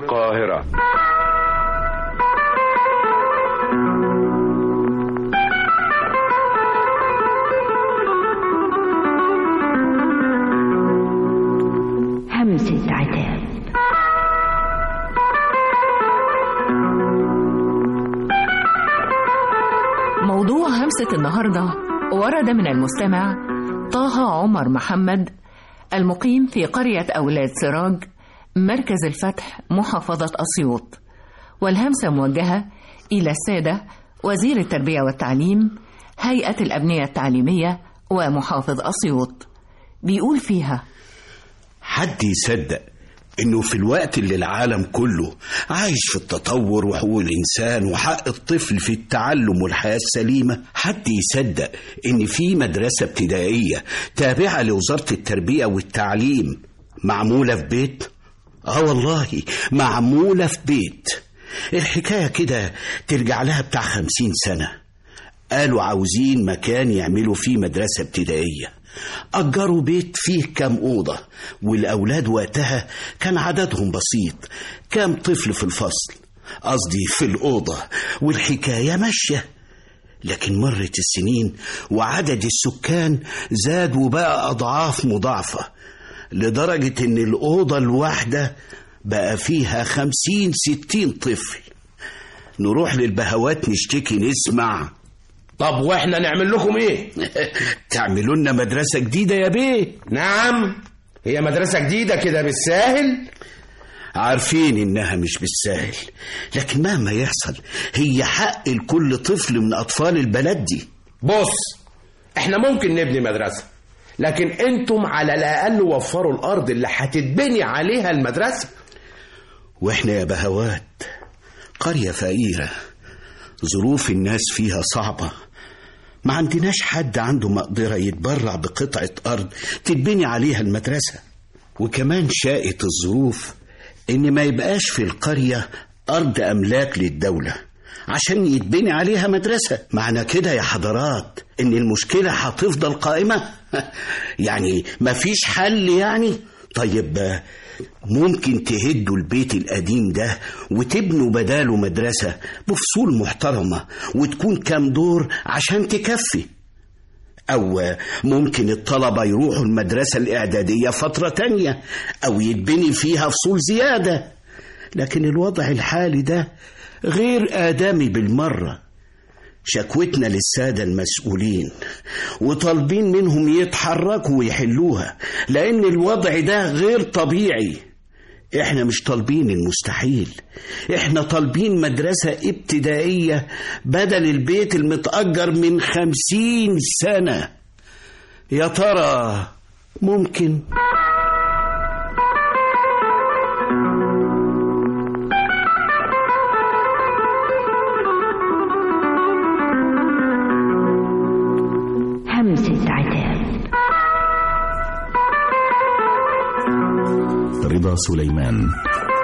القاهرة. همسة عتاب. موضوع همسة النهاردة ورد من المستمع طه عمر محمد المقيم في قرية أولاد سراج مركز الفتح محافظة أسيوط، والهمسة موجهة إلى السادة وزير التربية والتعليم، هيئة الأبنية التعليمية ومحافظ أسيوط. بيقول فيها: حد يصدق إنه في الوقت اللي العالم كله عايش في التطور وحقوق الإنسان وحق الطفل في التعلم والحياة السليمة، حد يصدق إن في مدرسة ابتدائية تابعة لوزارة التربية والتعليم معمولة في بيت؟ والله معمولة في بيت. الحكاية كده ترجع لها بتاع 50 سنة. قالوا عاوزين مكان يعملوا فيه مدرسة ابتدائية، أجروا بيت فيه كام أوضة، والأولاد وقتها كان عددهم بسيط، كام طفل في الفصل، قصدي في الأوضة، والحكاية ماشية. لكن مرت السنين وعدد السكان زاد وبقى أضعاف مضاعفة، لدرجة إن الأوضة الواحدة بقى فيها 50-60 طفل. نروح للبهوات نشتكي نسمع: طب واحنا نعمل لكم ايه؟ تعملوا لنا مدرسة جديدة يا بيه. نعم، هي مدرسة جديدة كده بالساهل؟ عارفين انها مش بالساهل، لكن مهما يحصل هي حق لكل طفل من اطفال البلد دي. بص، احنا ممكن نبني مدرسة، لكن انتم على الاقل وفروا الارض اللي هتتبني عليها المدرسة. واحنا يا بهوات قرية فقيرة، ظروف الناس فيها صعبة، ما عندناش حد عنده مقدرة يتبرع بقطعة أرض تتبني عليها المدرسة. وكمان شاءت الظروف إن ما يبقاش في القرية أرض أملاك للدولة عشان يتبني عليها مدرسة. معنى كده يا حضرات إن المشكلة هتفضل قائمة. يعني مفيش حل يعني. طيب ممكن تهدوا البيت القديم ده وتبنوا بداله مدرسة بفصول محترمة وتكون كام دور عشان تكفي. أو ممكن الطلبة يروحوا المدرسة الإعدادية فترة تانية أو يتبني فيها فصول زيادة. لكن الوضع الحالي ده غير آدمي بالمرة. شكوتنا للسادة المسؤولين وطالبين منهم يتحركوا ويحلوها، لأن الوضع ده غير طبيعي. احنا مش طالبين المستحيل، احنا طالبين مدرسة ابتدائية بدل البيت المتأجر من 50 سنة. يا ترى ممكن؟ همسة عتاب. رضا سليمان.